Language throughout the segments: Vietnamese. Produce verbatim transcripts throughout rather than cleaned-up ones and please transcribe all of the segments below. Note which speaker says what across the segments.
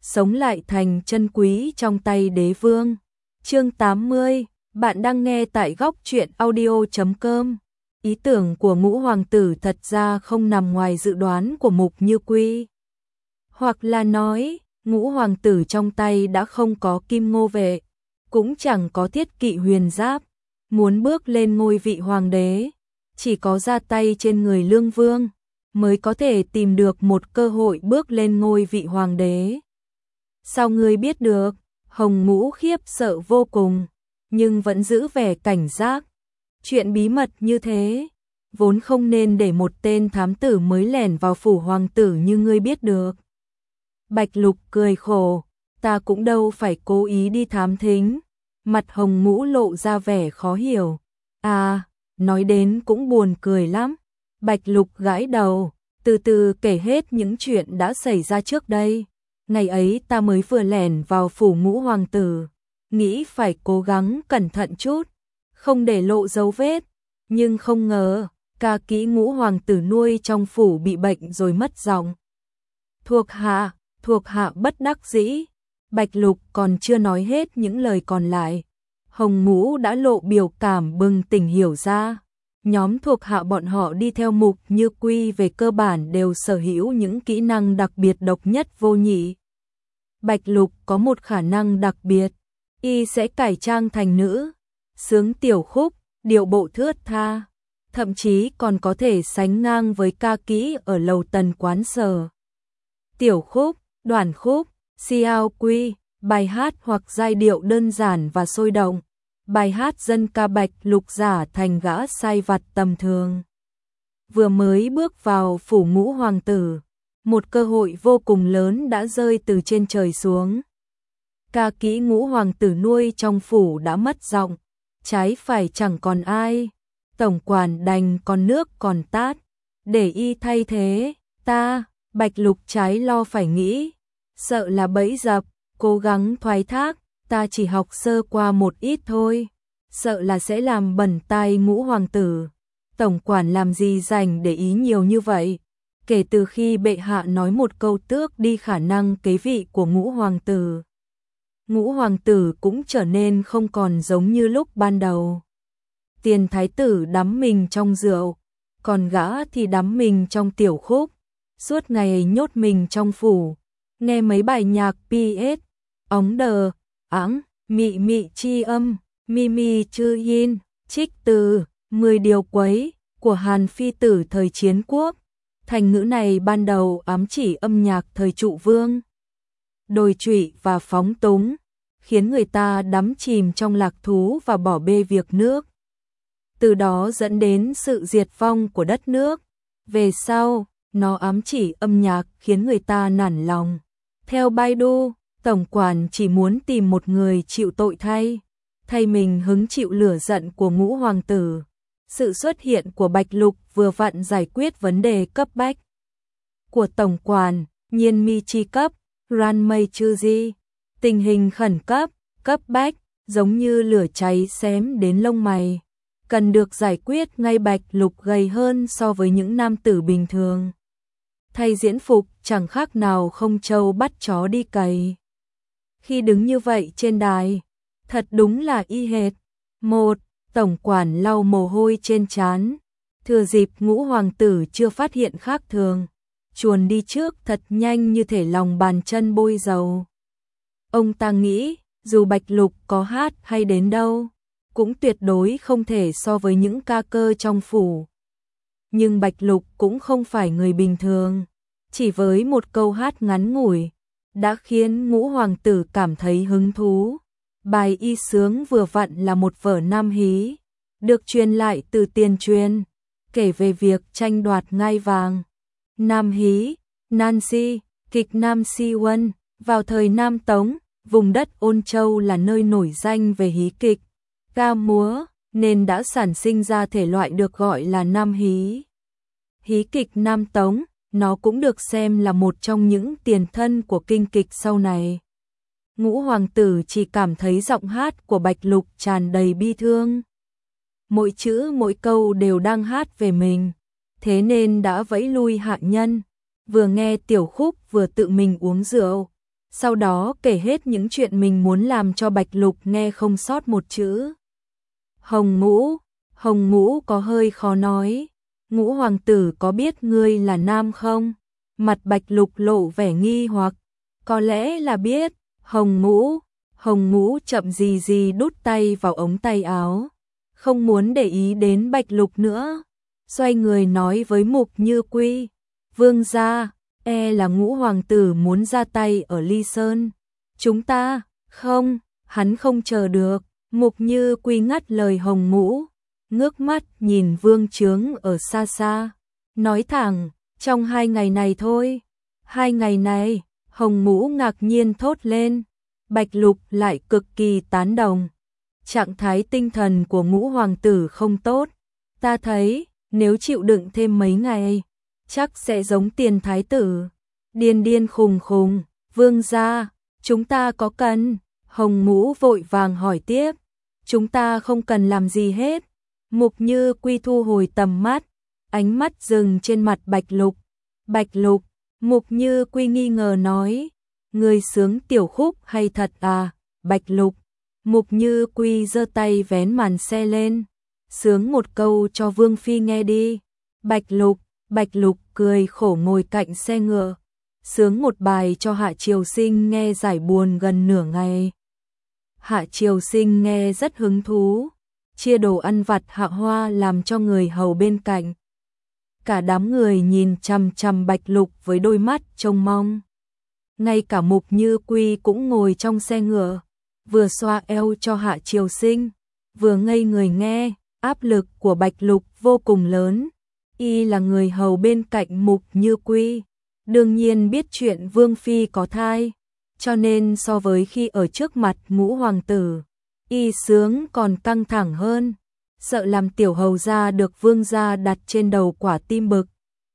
Speaker 1: sống lại thành chân quý trong tay đế vương. Chương tám mươi, bạn đang nghe tại góc truyện audio chấm com. Ý tưởng của ngũ hoàng tử thật ra không nằm ngoài dự đoán của Mục Như Quy. Hoặc là nói, ngũ hoàng tử trong tay đã không có kim ngô vệ, cũng chẳng có thiết kỵ huyền giáp, muốn bước lên ngôi vị hoàng đế, chỉ có ra tay trên người lương vương, mới có thể tìm được một cơ hội bước lên ngôi vị hoàng đế. Sao ngươi biết được? Hồng Ngũ khiếp sợ vô cùng, nhưng vẫn giữ vẻ cảnh giác. Chuyện bí mật như thế, vốn không nên để một tên thám tử mới lẻn vào phủ hoàng tử như ngươi biết được. Bạch Lục cười khổ, ta cũng đâu phải cố ý đi thám thính. Mặt Hồng Ngũ lộ ra vẻ khó hiểu. À, nói đến cũng buồn cười lắm. Bạch Lục gãi đầu, từ từ kể hết những chuyện đã xảy ra trước đây. Ngày ấy ta mới vừa lẻn vào phủ ngũ hoàng tử, nghĩ phải cố gắng cẩn thận chút, không để lộ dấu vết, nhưng không ngờ, ca kỹ ngũ hoàng tử nuôi trong phủ bị bệnh rồi mất giọng. Thuộc hạ, thuộc hạ bất đắc dĩ. Bạch Lục còn chưa nói hết những lời còn lại, Hồng Ngũ đã lộ biểu cảm bừng tỉnh hiểu ra. Nhóm thuộc hạ bọn họ đi theo Mục Như Quy về cơ bản đều sở hữu những kỹ năng đặc biệt độc nhất vô nhị. Bạch Lục có một khả năng đặc biệt, y sẽ cải trang thành nữ, sướng tiểu khúc, điệu bộ thướt tha, thậm chí còn có thể sánh ngang với ca kỹ ở lầu Tần quán Sở. Tiểu khúc, đoàn khúc, xiao quy, bài hát hoặc giai điệu đơn giản và sôi động. Bài hát dân ca Bạch Lục giả thành gã sai vặt tầm thường. Vừa mới bước vào phủ ngũ hoàng tử, một cơ hội vô cùng lớn đã rơi từ trên trời xuống. Ca kỹ ngũ hoàng tử nuôi trong phủ đã mất giọng, trái phải chẳng còn ai. Tổng quản đành còn nước còn tát, để y thay thế. Ta, Bạch Lục trái lo phải nghĩ, sợ là bẫy dập, cố gắng thoái thác. Ta chỉ học sơ qua một ít thôi, sợ là sẽ làm bẩn tai ngũ hoàng tử. Tổng quản làm gì dành để ý nhiều như vậy? Kể từ khi bệ hạ nói một câu tước đi khả năng kế vị của ngũ hoàng tử, ngũ hoàng tử cũng trở nên không còn giống như lúc ban đầu. Tiền thái tử đắm mình trong rượu, còn gã thì đắm mình trong tiểu khúc, suốt ngày nhốt mình trong phủ, nghe mấy bài nhạc pê ét, ống đờ, ẵng, mị mị chi âm, mi mi chư yin, trích từ, mười điều quấy của Hàn Phi tử thời chiến quốc. Thành ngữ này ban đầu ám chỉ âm nhạc thời Trụ Vương, đồi trụy và phóng túng, khiến người ta đắm chìm trong lạc thú và bỏ bê việc nước. Từ đó dẫn đến sự diệt vong của đất nước. Về sau, nó ám chỉ âm nhạc khiến người ta nản lòng. Theo Baidu, tổng quản chỉ muốn tìm một người chịu tội thay, thay mình hứng chịu lửa giận của ngũ hoàng tử. Sự xuất hiện của Bạch Lục vừa vặn giải quyết vấn đề cấp bách của tổng quản, nhiên mi chi cấp, ran mây chư di. Tình hình khẩn cấp, cấp bách, giống như lửa cháy xém đến lông mày, cần được giải quyết ngay. Bạch Lục gầy hơn so với những nam tử bình thường, thay diễn phục chẳng khác nào không trâu bắt chó đi cày. Khi đứng như vậy trên đài, thật đúng là y hệt. Một, tổng quản lau mồ hôi trên trán, thừa dịp ngũ hoàng tử chưa phát hiện khác thường, chuồn đi trước thật nhanh như thể lòng bàn chân bôi dầu. Ông ta nghĩ, dù Bạch Lục có hát hay đến đâu, cũng tuyệt đối không thể so với những ca cơ trong phủ. Nhưng Bạch Lục cũng không phải người bình thường, chỉ với một câu hát ngắn ngủi đã khiến ngũ hoàng tử cảm thấy hứng thú. Bài y sướng vừa vặn là một vở nam hí, được truyền lại từ tiền truyền, kể về việc tranh đoạt ngai vàng. Nam hí, Nancy, kịch Nam Si Huân, vào thời Nam Tống, vùng đất Ôn Châu là nơi nổi danh về hí kịch, ca múa, nên đã sản sinh ra thể loại được gọi là nam hí. Hí kịch Nam Tống, nó cũng được xem là một trong những tiền thân của kinh kịch sau này. Ngũ hoàng tử chỉ cảm thấy giọng hát của Bạch Lục tràn đầy bi thương. Mỗi chữ mỗi câu đều đang hát về mình, thế nên đã vẫy lui hạ nhân, vừa nghe tiểu khúc vừa tự mình uống rượu, sau đó kể hết những chuyện mình muốn làm cho Bạch Lục nghe không sót một chữ. Hồng Ngũ, Hồng Ngũ có hơi khó nói, Ngũ hoàng tử có biết ngươi là nam không? Mặt Bạch Lục lộ vẻ nghi hoặc, có lẽ là biết. Hồng Ngũ, Hồng Ngũ chậm gì gì đút tay vào ống tay áo, không muốn để ý đến Bạch Lục nữa, xoay người nói với Mục Như Quy, vương gia, e là Ngũ hoàng tử muốn ra tay ở Ly Sơn. Chúng ta, không, hắn không chờ được. Mục Như Quy ngắt lời Hồng Ngũ, ngước mắt nhìn vương trướng ở xa xa, nói thẳng, trong hai ngày này thôi. Hai ngày này, Hồng Ngũ ngạc nhiên thốt lên. Bạch Lục lại cực kỳ tán đồng. Trạng thái tinh thần của Ngũ hoàng tử không tốt, ta thấy nếu chịu đựng thêm mấy ngày, chắc sẽ giống Tiền thái tử, điên điên khùng khùng. Vương gia, chúng ta có cần? Hồng Ngũ vội vàng hỏi tiếp. Chúng ta không cần làm gì hết. Mục Như Quy thu hồi tầm mắt, ánh mắt dừng trên mặt Bạch Lục. Bạch Lục, Mục Như Quy nghi ngờ nói, người sướng tiểu khúc hay thật à? Bạch Lục, Mục Như Quy giơ tay vén màn xe lên, sướng một câu cho Vương Phi nghe đi. Bạch Lục, Bạch Lục cười khổ ngồi cạnh xe ngựa, sướng một bài cho Hạ Triều Sinh nghe giải buồn gần nửa ngày. Hạ Triều Sinh nghe rất hứng thú, chia đồ ăn vặt Hạ Hoa làm cho người hầu bên cạnh. Cả đám người nhìn chằm chằm Bạch Lục với đôi mắt trông mong. Ngay cả Mục Như Quy cũng ngồi trong xe ngựa, vừa xoa eo cho Hạ Triều Sinh, vừa ngây người nghe. Áp lực của Bạch Lục vô cùng lớn. Y là người hầu bên cạnh Mục Như Quy, đương nhiên biết chuyện Vương Phi có thai, cho nên so với khi ở trước mặt Ngũ hoàng tử, y sướng còn căng thẳng hơn, sợ làm tiểu hầu gia được vương gia đặt trên đầu quả tim bực.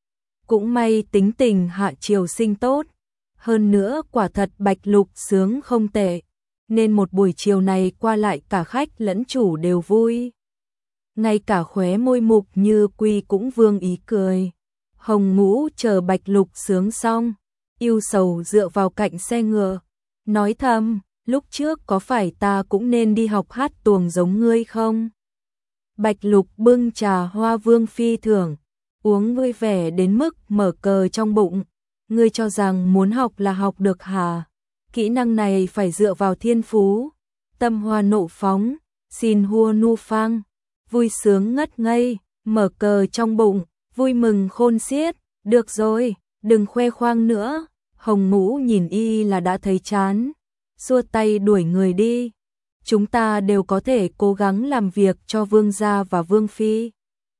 Speaker 1: Cũng may tính tình Hạ Triều Sinh tốt, hơn nữa quả thật Bạch Lục sướng không tệ, nên một buổi chiều này qua lại cả khách lẫn chủ đều vui. Ngay cả khóe môi Mục Như Quy cũng vương ý cười. Hồng Ngũ chờ Bạch Lục sướng xong, yêu sầu dựa vào cạnh xe ngựa, nói thầm, lúc trước có phải ta cũng nên đi học hát tuồng giống ngươi không? Bạch Lục bưng trà hoa Vương Phi thưởng, uống vui vẻ đến mức mở cờ trong bụng. Ngươi cho rằng muốn học là học được hả? Kỹ năng này phải dựa vào thiên phú, tâm hoa nộ phóng, xin hua nu phang, vui sướng ngất ngây, mở cờ trong bụng, vui mừng khôn xiết. Được rồi, đừng khoe khoang nữa. Hồng Ngũ nhìn y là đã thấy chán, xua tay đuổi người đi. Chúng ta đều có thể cố gắng làm việc cho vương gia và vương phi,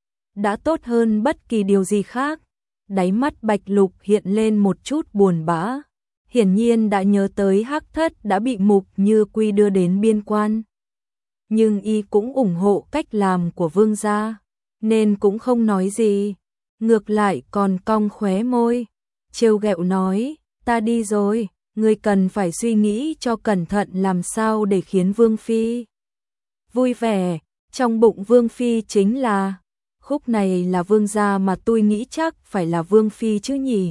Speaker 1: đã tốt hơn bất kỳ điều gì khác. Đáy mắt Bạch Lục hiện lên một chút buồn bã, hiển nhiên đã nhớ tới Hắc Thất đã bị Mục Như Quy đưa đến biên quan. Nhưng y cũng ủng hộ cách làm của vương gia, nên cũng không nói gì, ngược lại còn cong khóe môi, trêu ghẹo nói, ta đi rồi, ngươi cần phải suy nghĩ cho cẩn thận làm sao để khiến Vương Phi vui vẻ. Trong bụng Vương Phi chính là, khúc này là vương gia mà tôi nghĩ chắc phải là Vương Phi chứ nhỉ,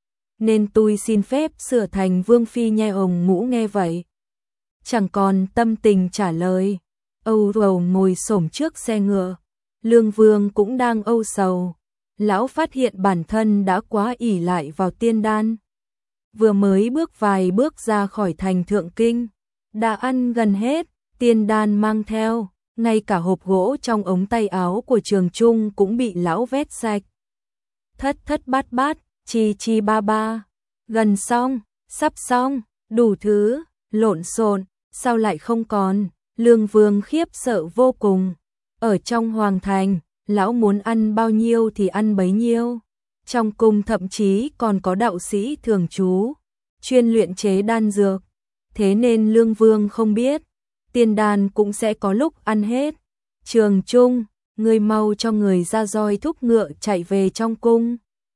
Speaker 1: nên tôi xin phép sửa thành Vương Phi nhé. Hồng Ngũ nghe vậy, chẳng còn tâm tình trả lời, âu sầu ngồi xổm trước xe ngựa. Lương Vương cũng đang âu sầu, lão phát hiện bản thân đã quá ỷ lại vào tiên đan. Vừa mới bước vài bước ra khỏi thành Thượng Kinh, đã ăn gần hết, tiên đan mang theo, ngay cả hộp gỗ trong ống tay áo của Trường Trung cũng bị lão vét sạch. Thất thất bát bát, chi chi ba ba, gần xong, sắp xong, đủ thứ, lộn xộn, sao lại không còn? Lương Vương khiếp sợ vô cùng. Ở trong hoàng thành, lão muốn ăn bao nhiêu thì ăn bấy nhiêu. Trong cung thậm chí còn có đạo sĩ thường trú, chuyên luyện chế đan dược. Thế nên Lương Vương không biết, tiên đan cũng sẽ có lúc ăn hết. Trường Trung, ngươi mau cho người ra roi thúc ngựa chạy về trong cung,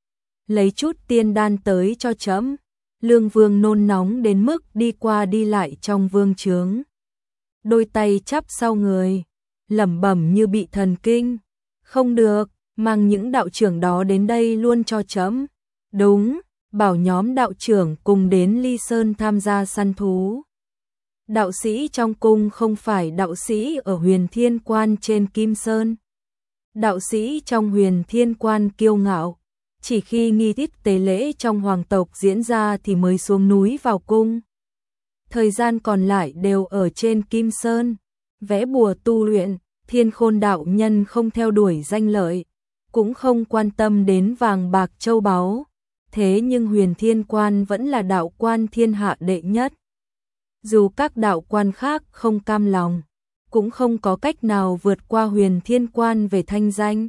Speaker 1: lấy chút tiên đan tới cho trẫm. Lương Vương nôn nóng đến mức đi qua đi lại trong vương trướng, đôi tay chắp sau người, lẩm bẩm như bị thần kinh. Không được, mang những đạo trưởng đó đến đây luôn cho trẫm. Đúng, bảo nhóm đạo trưởng cùng đến Ly Sơn tham gia săn thú. Đạo sĩ trong cung không phải đạo sĩ ở Huyền Thiên Quan trên Kim Sơn. Đạo sĩ trong Huyền Thiên Quan kiêu ngạo, chỉ khi nghi thức tế lễ trong hoàng tộc diễn ra thì mới xuống núi vào cung. Thời gian còn lại đều ở trên Kim Sơn, vẽ bùa tu luyện. Thiên Khôn đạo nhân không theo đuổi danh lợi, cũng không quan tâm đến vàng bạc châu báu, thế nhưng Huyền Thiên Quan vẫn là đạo quan thiên hạ đệ nhất. Dù các đạo quan khác không cam lòng, cũng không có cách nào vượt qua Huyền Thiên Quan về thanh danh.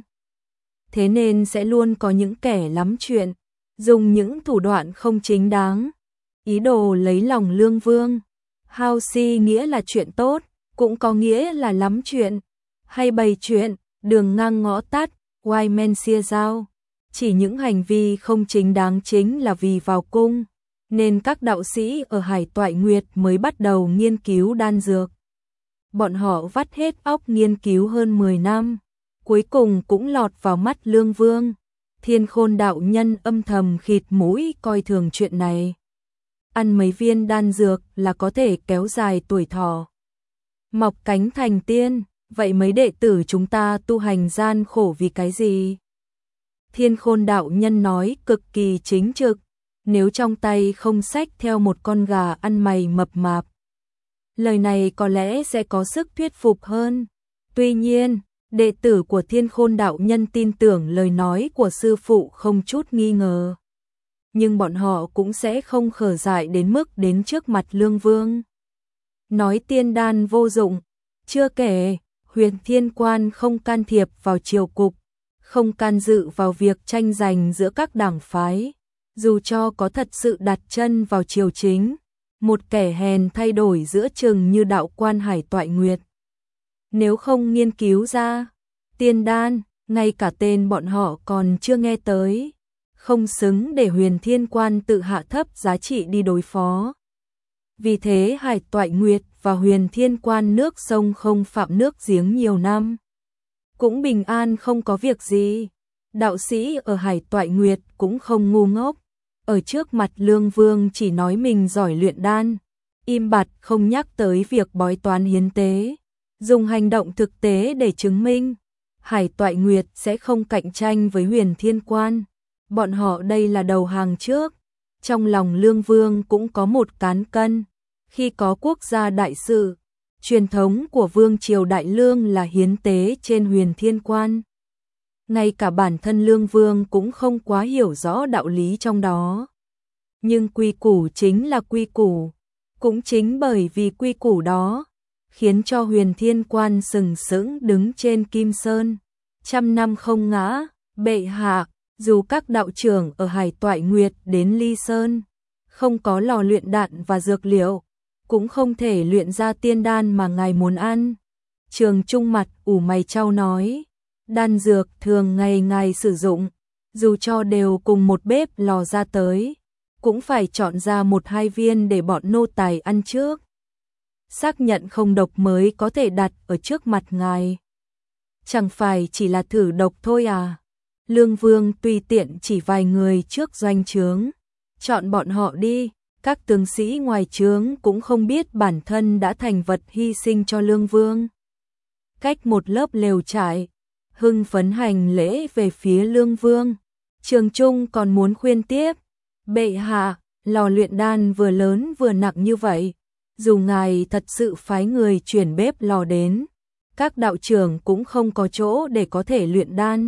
Speaker 1: Thế nên sẽ luôn có những kẻ lắm chuyện, dùng những thủ đoạn không chính đáng, ý đồ lấy lòng Lương Vương. Hao si nghĩa là chuyện tốt, cũng có nghĩa là lắm chuyện, hay bày chuyện, đường ngang ngõ tắt, oai men xia giao. Chỉ những hành vi không chính đáng chính là vì vào cung, nên các đạo sĩ ở Hải Toại Nguyệt mới bắt đầu nghiên cứu đan dược. Bọn họ vắt hết óc nghiên cứu hơn mười năm, cuối cùng cũng lọt vào mắt Lương Vương. Thiên Khôn đạo nhân âm thầm khịt mũi coi thường chuyện này. Ăn mấy viên đan dược là có thể kéo dài tuổi thọ, mọc cánh thành tiên, vậy mấy đệ tử chúng ta tu hành gian khổ vì cái gì? Thiên Khôn đạo nhân nói cực kỳ chính trực, nếu trong tay không xách theo một con gà ăn mày mập mạp, lời này có lẽ sẽ có sức thuyết phục hơn. Tuy nhiên, đệ tử của Thiên Khôn đạo nhân tin tưởng lời nói của sư phụ không chút nghi ngờ. Nhưng bọn họ cũng sẽ không khở dại đến mức đến trước mặt Lương Vương nói tiên đan vô dụng. Chưa kể, Huyền Thiên Quan không can thiệp vào triều cục, không can dự vào việc tranh giành giữa các đảng phái. Dù cho có thật sự đặt chân vào triều chính, một kẻ hèn thay đổi giữa chừng như đạo quan Hải Toại Nguyệt, nếu không nghiên cứu ra tiên đan, ngay cả tên bọn họ còn chưa nghe tới, không xứng để Huyền Thiên Quan tự hạ thấp giá trị đi đối phó. Vì thế Hải Toại Nguyệt và Huyền Thiên Quan nước sông không phạm nước giếng nhiều năm, cũng bình an không có việc gì. Đạo sĩ ở Hải Toại Nguyệt cũng không ngu ngốc, ở trước mặt Lương Vương chỉ nói mình giỏi luyện đan, im bặt không nhắc tới việc bói toán hiến tế, dùng hành động thực tế để chứng minh Hải Toại Nguyệt sẽ không cạnh tranh với Huyền Thiên Quan. Bọn họ đây là đầu hàng trước. Trong lòng Lương Vương cũng có một cán cân, khi có quốc gia đại sự, truyền thống của Vương triều Đại Lương là hiến tế trên Huyền Thiên Quan. Ngay cả bản thân Lương Vương cũng không quá hiểu rõ đạo lý trong đó. Nhưng quy củ chính là quy củ, cũng chính bởi vì quy củ đó, khiến cho Huyền Thiên Quan sừng sững đứng trên Kim Sơn, trăm năm không ngã. Bệ hạ, dù các đạo trưởng ở Hải Toại Nguyệt đến Ly Sơn, không có lò luyện đan và dược liệu, cũng không thể luyện ra tiên đan mà ngài muốn ăn. Trường Trung mặt ủ mày chau nói, đan dược thường ngày ngài sử dụng, dù cho đều cùng một bếp lò ra tới, cũng phải chọn ra một hai viên để bọn nô tài ăn trước, xác nhận không độc mới có thể đặt ở trước mặt ngài. Chẳng phải chỉ là thử độc thôi à? Lương Vương tùy tiện chỉ vài người trước doanh trướng, chọn bọn họ đi. Các tướng sĩ ngoài trướng cũng không biết bản thân đã thành vật hy sinh cho Lương Vương. Cách một lớp lều trại, hưng phấn hành lễ về phía Lương Vương. Trường Trung còn muốn khuyên tiếp, bệ hạ, lò luyện đan vừa lớn vừa nặng như vậy, dù ngài thật sự phái người chuyển bếp lò đến, các đạo trưởng cũng không có chỗ để có thể luyện đan.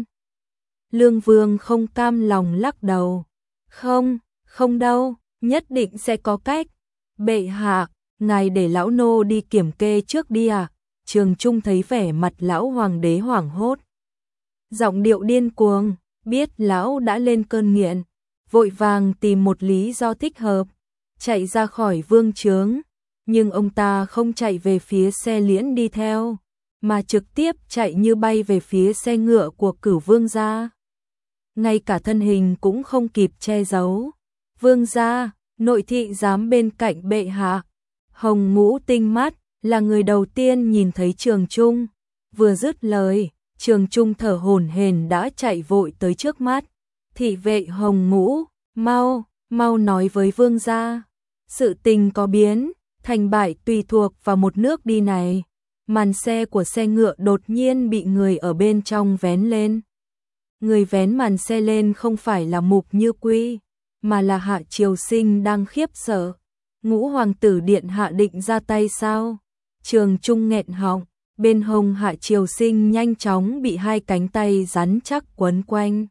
Speaker 1: Lương Vương không cam lòng lắc đầu, không, không đâu, nhất định sẽ có cách. Bệ hạ, ngài để lão nô đi kiểm kê trước đi à? Trường Trung thấy vẻ mặt lão hoàng đế hoảng hốt, giọng điệu điên cuồng, biết lão đã lên cơn nghiện, vội vàng tìm một lý do thích hợp, chạy ra khỏi vương trướng. Nhưng ông ta không chạy về phía xe liễn đi theo, mà trực tiếp chạy như bay về phía xe ngựa của Cửu Vương gia. Ngay cả thân hình cũng không kịp che giấu. Vương gia, nội thị giám bên cạnh bệ hạ. Hồng Ngũ tinh mắt, là người đầu tiên nhìn thấy Trường Trung. Vừa dứt lời, Trường Trung thở hổn hển đã chạy vội tới trước mắt. Thị vệ Hồng Ngũ, mau, mau nói với vương gia. Sự tình có biến, thành bại tùy thuộc vào một nước đi này. Màn xe của xe ngựa đột nhiên bị người ở bên trong vén lên. Người vén màn xe lên không phải là Mục Như Quy, mà là Hạ Triều Sinh đang khiếp sợ. Ngũ hoàng tử điện hạ định ra tay sao? Trường Trung nghẹn họng, bên hông Hạ Triều Sinh nhanh chóng bị hai cánh tay rắn chắc quấn quanh.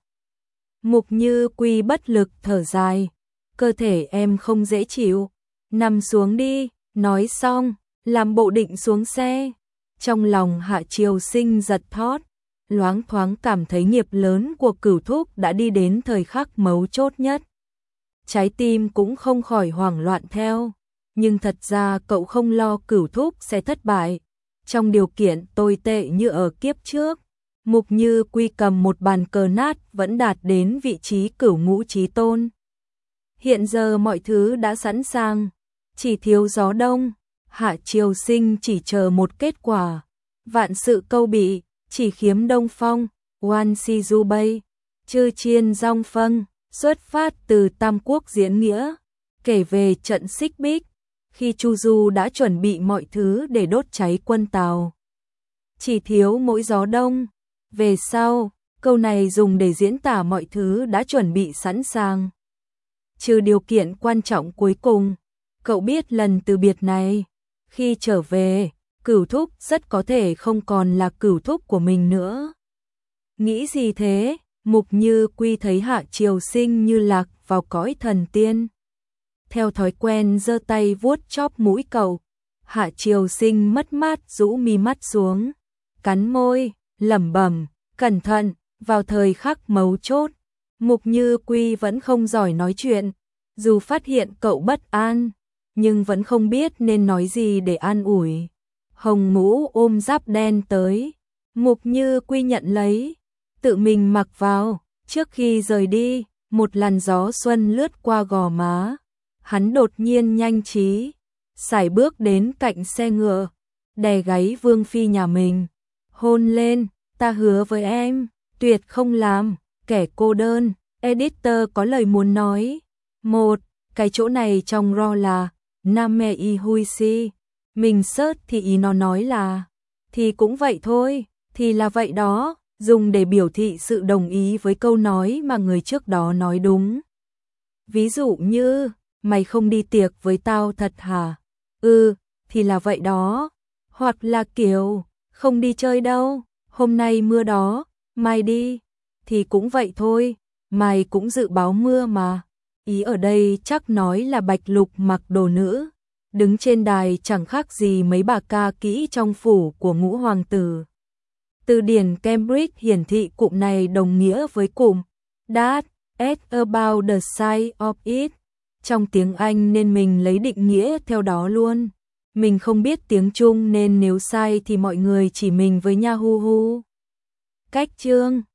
Speaker 1: Mục Như Quy bất lực thở dài, cơ thể em không dễ chịu, nằm xuống đi, nói xong, làm bộ định xuống xe. Trong lòng Hạ Triều Sinh giật thót, loáng thoáng cảm thấy nghiệp lớn của Cửu Thúc đã đi đến thời khắc mấu chốt nhất. Trái tim cũng không khỏi hoảng loạn theo, nhưng thật ra cậu không lo Cửu Thúc sẽ thất bại. Trong điều kiện tồi tệ như ở kiếp trước, Mục Như Quy cầm một bàn cờ nát vẫn đạt đến vị trí cửu ngũ chí tôn. Hiện giờ mọi thứ đã sẵn sàng, chỉ thiếu gió đông. Hạ Triều Sinh chỉ chờ một kết quả, vạn sự câu bị, chỉ khiếm đông phong. Wan Si Du Bay, Chư Chiên Dong Phân, xuất phát từ Tam Quốc diễn nghĩa, kể về trận Xích Bích, khi Chu Du đã chuẩn bị mọi thứ để đốt cháy quân Tào. Chỉ thiếu mỗi gió đông. Về sau, câu này dùng để diễn tả mọi thứ đã chuẩn bị sẵn sàng. Trừ điều kiện quan trọng cuối cùng, cậu biết lần từ biệt này, khi trở về, Cửu Thúc rất có thể không còn là Cửu Thúc của mình nữa. Nghĩ gì thế? Mục Như Quy thấy Hạ Triều Sinh như lạc vào cõi thần tiên. Theo thói quen giơ tay vuốt chóp mũi cậu. Hạ Triều Sinh mất mát rũ mi mắt xuống, cắn môi, lẩm bẩm, cẩn thận. Vào thời khắc mấu chốt, Mục Như Quy vẫn không giỏi nói chuyện, dù phát hiện cậu bất an, nhưng vẫn không biết nên nói gì để an ủi. Hồng Mũ ôm giáp đen tới, Mục Như Quy nhận lấy, tự mình mặc vào. Trước khi rời đi, một làn gió xuân lướt qua gò má, hắn đột nhiên nhanh trí, sải bước đến cạnh xe ngựa, đè gáy Vương Phi nhà mình, hôn lên. Ta hứa với em, tuyệt không làm kẻ cô đơn. Editor có lời muốn nói. Một, cái chỗ này trong ro là Nam Mê Y Hui Si. Mình search thì ý nó nói là thì cũng vậy thôi, thì là vậy đó, dùng để biểu thị sự đồng ý với câu nói mà người trước đó nói đúng. Ví dụ như, mày không đi tiệc với tao thật hả? Ừ, thì là vậy đó. Hoặc là kiểu, không đi chơi đâu, hôm nay mưa đó, mai đi, thì cũng vậy thôi, mày cũng dự báo mưa mà. Ý ở đây chắc nói là Bạch Lục mặc đồ nữ, đứng trên đài chẳng khác gì mấy bà ca kỹ trong phủ của ngũ hoàng tử. Từ điển Cambridge hiển thị cụm này đồng nghĩa với cụm that, at about the size of it. Trong tiếng Anh nên mình lấy định nghĩa theo đó luôn. Mình không biết tiếng Trung nên nếu sai thì mọi người chỉ mình với nha hu hu. Cách chương